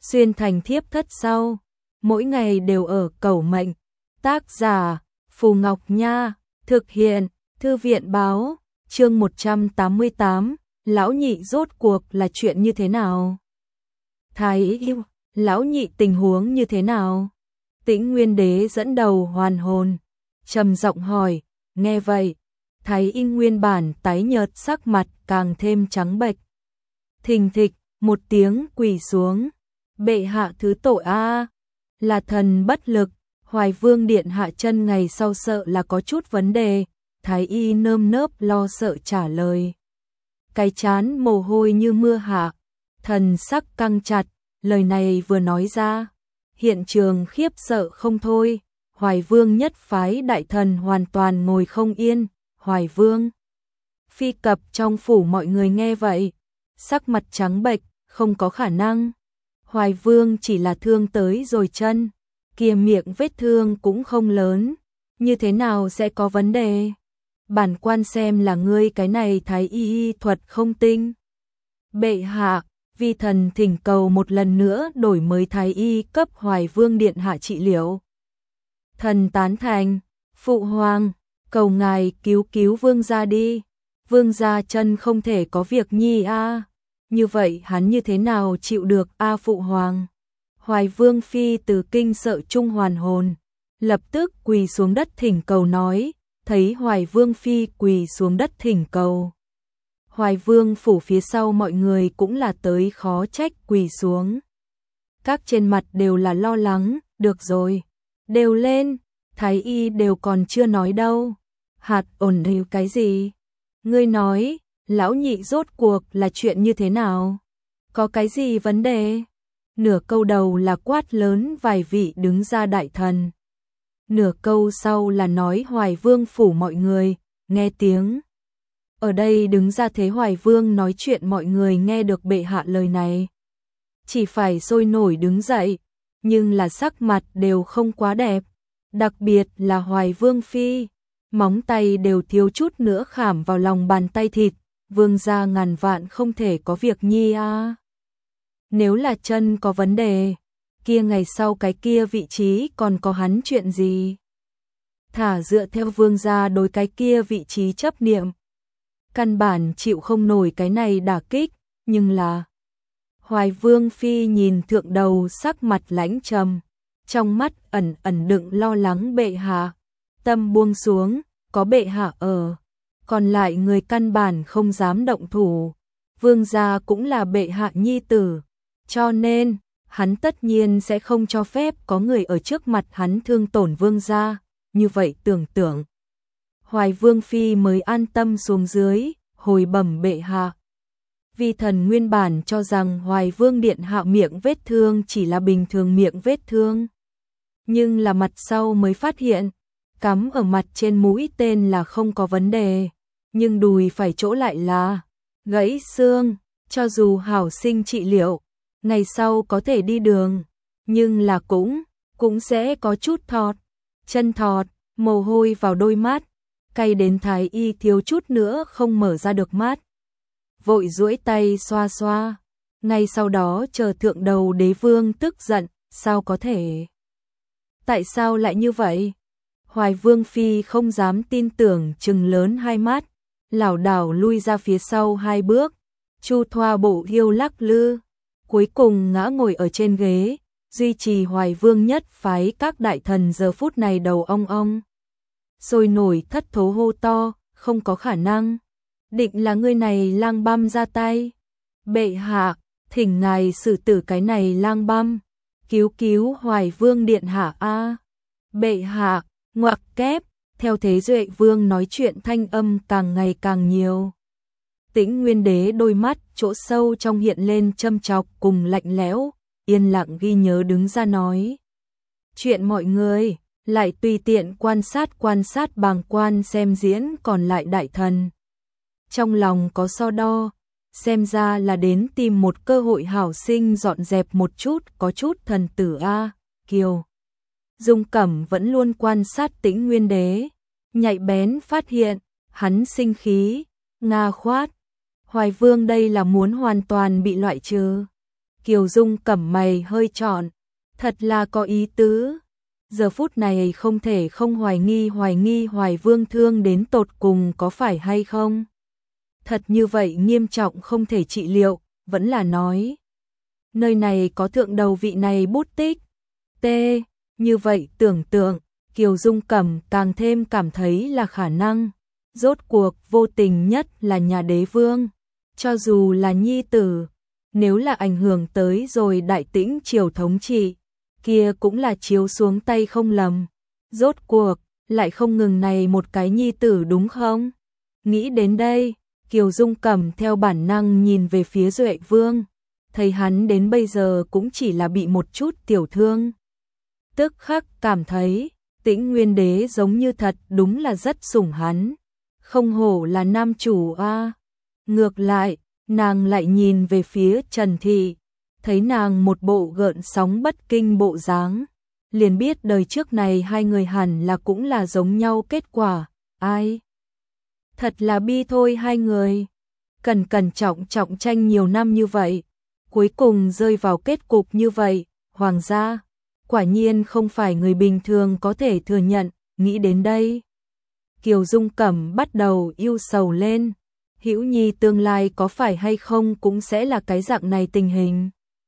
xuyên thành thiếp thất sau, mỗi ngày đều ở cầu mệnh. Tác giả Phù Ngọc Nha, thực hiện Thư viện Báo. Chương 188, lão nhị rốt cuộc là chuyện như thế nào? Thái yêu, lão nhị tình huống như thế nào? Tĩnh Nguyên Đế dẫn đầu hoàn hồn, trầm giọng hỏi. Nghe vậy, Thái Y nguyên bản tái nhợt sắc mặt càng thêm trắng bệch. Thình thịch, một tiếng quỳ xuống. Bệ hạ thứ tội a, là thần bất lực. Hoài Vương điện hạ chân ngày sau sợ là có chút vấn đề. Thái Y nơm nớp lo sợ trả lời. Cái chán mồ hôi như mưa hạ, thần sắc căng chặt, lời này vừa nói ra, hiện trường khiếp sợ không thôi. Hoài Vương nhất phái đại thần hoàn toàn ngồi không yên. Hoài Vương phi cập trong phủ, mọi người nghe vậy, sắc mặt trắng bệch, không có khả năng. Hoài Vương chỉ là thương tới rồi chân, kia miệng vết thương cũng không lớn, như thế nào sẽ có vấn đề? Bản quan xem là ngươi cái này thái y thuật không tinh. Bệ hạ, vi thần thỉnh cầu một lần nữa đổi mới thái y cấp Hoài Vương điện hạ trị liệu. Thần tán thành. Phụ hoàng, cầu ngài cứu cứu vương gia đi. Vương gia chân không thể có việc nhi a. Như vậy hắn như thế nào chịu được a phụ hoàng? Hoài Vương phi từ kinh sợ trung hoàn hồn, lập tức quỳ xuống đất thỉnh cầu nói. Thấy Hoài Vương phi quỳ xuống đất thỉnh cầu, Hoài Vương phủ phía sau mọi người cũng là tới khó trách quỳ xuống. Các trên mặt đều là lo lắng. Được rồi, đều lên. Thái y đều còn chưa nói đâu. Hạt ổn hiểu cái gì? Ngươi nói, lão nhị rốt cuộc là chuyện như thế nào? Có cái gì vấn đề? Nửa câu đầu là quát lớn vài vị đứng ra đại thần. Nửa câu sau là nói Hoài Vương phủ mọi người, nghe tiếng. Ở đây đứng ra thế Hoài Vương nói chuyện, mọi người nghe được bệ hạ lời này, chỉ phải sôi nổi đứng dậy, nhưng là sắc mặt đều không quá đẹp. Đặc biệt là Hoài Vương phi, móng tay đều thiếu chút nữa khảm vào lòng bàn tay thịt. Vương gia ngàn vạn không thể có việc nhi a. Nếu là chân có vấn đề, kia ngày sau cái kia vị trí còn có hắn chuyện gì? Thả dựa theo vương gia đối cái kia vị trí chấp niệm, căn bản chịu không nổi cái này đả kích. Nhưng là Hoài Vương phi nhìn thượng đầu sắc mặt lãnh trầm, trong mắt ẩn ẩn đựng lo lắng. Bệ hạ, tâm buông xuống, có bệ hạ ở, còn lại người căn bản không dám động thủ. Vương gia cũng là bệ hạ nhi tử, cho nên hắn tất nhiên sẽ không cho phép có người ở trước mặt hắn thương tổn vương gia. Như vậy tưởng tượng, Hoài Vương phi mới an tâm xuống dưới, hồi bẩm bệ hạ. Vi thần nguyên bản cho rằng Hoài Vương điện hạ miệng vết thương chỉ là bình thường miệng vết thương, nhưng là mặt sau mới phát hiện, cắm ở mặt trên mũi tên là không có vấn đề, nhưng đùi phải chỗ lại là gãy xương. Cho dù hảo sinh trị liệu, ngày sau có thể đi đường, nhưng là cũng sẽ có chút thọt, chân thọt, mồ hôi vào đôi mắt, cay đến thái y thiếu chút nữa không mở ra được mắt. Vội duỗi tay xoa xoa, ngay sau đó chờ thượng đầu đế vương tức giận. Sao có thể? Tại sao lại như vậy? Hoài Vương phi không dám tin tưởng, trừng lớn hai mắt, lảo đảo lui ra phía sau hai bước. Chu Thoa bộ hiêu lắc lư, cuối cùng ngã ngồi ở trên ghế, duy trì Hoài Vương nhất phái các đại thần giờ phút này đầu ong ong. Sôi nổi thất thố hô to, không có khả năng. Định là người này lang băm ra tay. Bệ hạ, thỉnh ngài xử tử cái này lang băm, cứu cứu Hoài Vương điện hạ a. Bệ hạ, ngoặc kép, theo thế Duệ Vương nói chuyện thanh âm càng ngày càng nhiều. Tĩnh Nguyên Đế đôi mắt chỗ sâu trong hiện lên châm chọc cùng lạnh lẽo, yên lặng ghi nhớ đứng ra nói. Chuyện mọi người, lại tùy tiện quan sát bàng quan xem diễn còn lại đại thần. Trong lòng có so đo, xem ra là đến tìm một cơ hội hảo sinh dọn dẹp một chút, có chút thần tử a. Kiều Dung Cẩm vẫn luôn quan sát Tĩnh Nguyên Đế, nhạy bén phát hiện, hắn sinh khí, nga khoát. Hoài Vương đây là muốn hoàn toàn bị loại trừ. Kiều Dung Cẩm mày hơi trọn, thật là có ý tứ. Giờ phút này không thể không hoài nghi Hoài Vương thương đến tột cùng có phải hay không. Thật như vậy nghiêm trọng không thể trị liệu, vẫn là nói. Nơi này có thượng đầu vị này bút tích. T. Như vậy tưởng tượng, Kiều Dung Cẩm càng thêm cảm thấy là khả năng. Rốt cuộc vô tình nhất là nhà đế vương. Cho dù là nhi tử, nếu là ảnh hưởng tới rồi Đại Tĩnh triều thống trị, kia cũng là chiếu xuống tay không lầm. Rốt cuộc, lại không ngừng này một cái nhi tử đúng không? Nghĩ đến đây, Kiều Dung Cẩm theo bản năng nhìn về phía Duệ Vương, thấy hắn đến bây giờ cũng chỉ là bị một chút tiểu thương. Tức khắc cảm thấy, Tĩnh Nguyên Đế giống như thật đúng là rất sủng hắn. Không hổ là nam chủ a. Ngược lại, nàng lại nhìn về phía Trần Thị, thấy nàng một bộ gợn sóng bất kinh bộ dáng, liền biết đời trước này hai người hẳn là cũng là giống nhau kết quả. Ai? Thật là bi thôi hai người. Cẩn trọng tranh nhiều năm như vậy, cuối cùng rơi vào kết cục như vậy, hoàng gia, quả nhiên không phải người bình thường có thể thừa nhận. Nghĩ đến đây, Kiều Dung Cẩm bắt đầu ưu sầu lên. Hữu Nhi tương lai có phải hay không cũng sẽ là cái dạng này tình hình.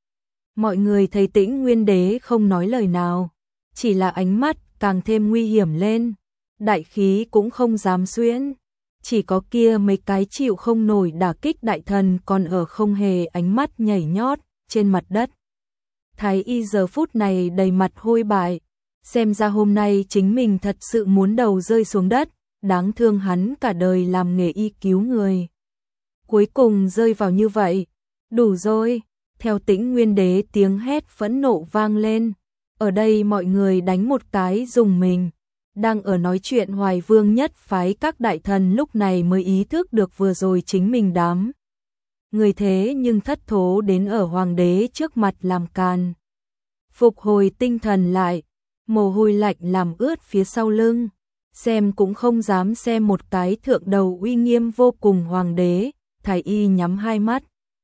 Mọi người thấy Tĩnh Nguyên Đế không nói lời nào, chỉ là ánh mắt càng thêm nguy hiểm lên, đại khí cũng không dám xuyễn, chỉ có kia mấy cái chịu không nổi đả kích đại thần còn ở không hề ánh mắt nhảy nhót trên mặt đất. Thái y giờ phút này đầy mặt hôi bại, xem ra hôm nay chính mình thật sự muốn đầu rơi xuống đất, đáng thương hắn cả đời làm nghề y cứu người. Cuối cùng rơi vào như vậy, đủ rồi. Theo Tĩnh Nguyên Đế tiếng hét phẫn nộ vang lên, ở đây mọi người đánh một cái dùng mình. Đang ở nói chuyện Hoài Vương nhất phái các đại thần lúc này mới ý thức được vừa rồi chính mình đám người thế nhưng thất thố đến ở hoàng đế trước mặt làm càn. Phục hồi tinh thần lại, mồ hôi lạnh làm ướt phía sau lưng, xem cũng không dám xem một cái thượng đầu uy nghiêm vô cùng hoàng đế. Thái y nhắm hai mắt,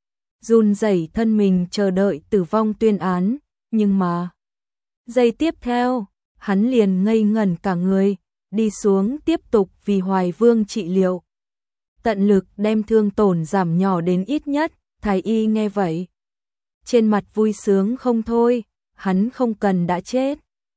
run rẩy thân mình chờ đợi tử vong tuyên án, nhưng mà giây tiếp theo, hắn liền ngây ngẩn cả người, đi xuống tiếp tục vì Hoài Vương trị liệu. Tận lực đem thương tổn giảm nhỏ đến ít nhất. Thái y nghe vậy, trên mặt vui sướng không thôi, hắn không cần đã chết.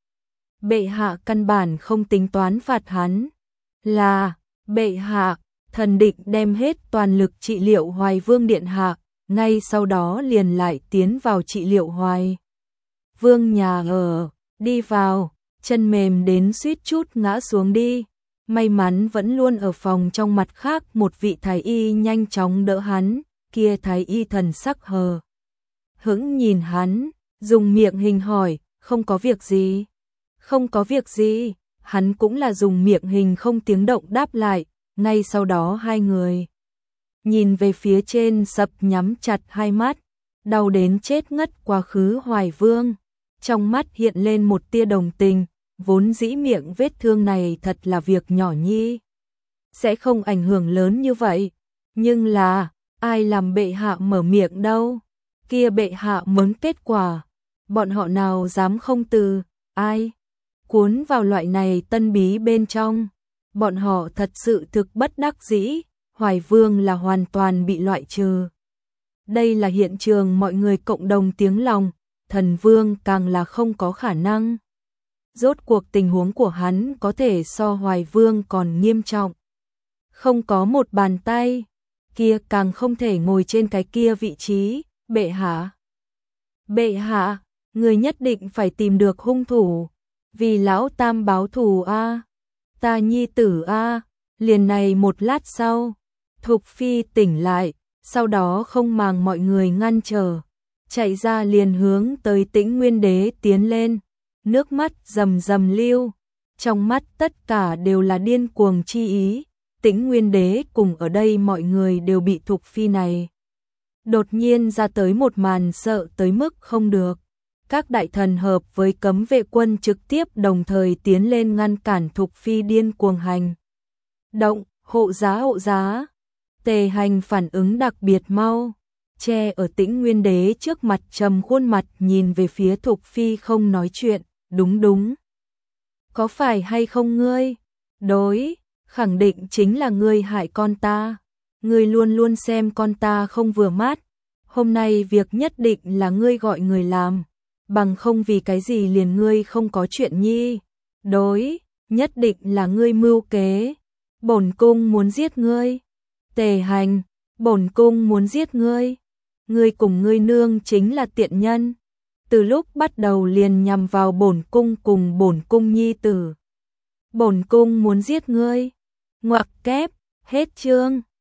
Bệ hạ căn bản không tính toán phạt hắn, là bệ hạ, thần định đem hết toàn lực trị liệu Hoài Vương điện hạ, ngay sau đó liền lại tiến vào trị liệu Hoài Vương nhà ở, đi vào, chân mềm đến suýt chút ngã xuống đi. May mắn vẫn luôn ở phòng trong mặt khác một vị thái y nhanh chóng đỡ hắn, kia thái y thần sắc hờ hững nhìn hắn, dùng miệng hình hỏi, không có việc gì. Không có việc gì, hắn cũng là dùng miệng hình không tiếng động đáp lại. Ngay sau đó hai người nhìn về phía trên sập nhắm chặt hai mắt, đau đến chết ngất quá khứ Hoài Vương. Trong mắt hiện lên một tia đồng tình, vốn dĩ miệng vết thương này thật là việc nhỏ nhi, sẽ không ảnh hưởng lớn như vậy. Nhưng là, ai làm bệ hạ mở miệng đâu, kia bệ hạ muốn kết quả, bọn họ nào dám không từ, ai cuốn vào loại này tân bí bên trong. Bọn họ thật sự thực bất đắc dĩ, Hoài Vương là hoàn toàn bị loại trừ. Đây là hiện trường mọi người cộng đồng tiếng lòng, thần vương càng là không có khả năng. Rốt cuộc tình huống của hắn có thể so Hoài Vương còn nghiêm trọng. Không có một bàn tay, kia càng không thể ngồi trên cái kia vị trí. Bệ hạ, bệ hạ, người nhất định phải tìm được hung thủ, vì lão tam báo thù a. Ta nhi tử a. Liền này một lát sau, Thục Phi tỉnh lại, sau đó không màng mọi người ngăn trở, chạy ra liền hướng tới Tĩnh Nguyên Đế tiến lên, nước mắt rầm rầm lưu, trong mắt tất cả đều là điên cuồng chi ý. Tĩnh Nguyên Đế cùng ở đây mọi người đều bị Thục Phi này đột nhiên ra tới một màn sợ tới mức không được. Các đại thần hợp với cấm vệ quân trực tiếp đồng thời tiến lên ngăn cản Thục Phi điên cuồng hành động. Hộ giá, Tề Hành phản ứng đặc biệt mau, che ở Tĩnh Nguyên Đế trước mặt trầm khuôn mặt nhìn về phía Thục Phi không nói chuyện, đúng. Có phải hay không ngươi? Đối, khẳng định chính là ngươi hại con ta. Ngươi luôn luôn xem con ta không vừa mắt. Hôm nay việc nhất định là ngươi gọi người làm. Bằng không vì cái gì liền ngươi không có chuyện nhi. Đối, nhất định là ngươi mưu kế. Bổn cung muốn giết ngươi. Tề Hành, bổn cung muốn giết ngươi. Ngươi cùng ngươi nương chính là tiện nhân. Từ lúc bắt đầu liền nhằm vào bổn cung cùng bổn cung nhi tử. Bổn cung muốn giết ngươi. Ngoặc kép, hết chương.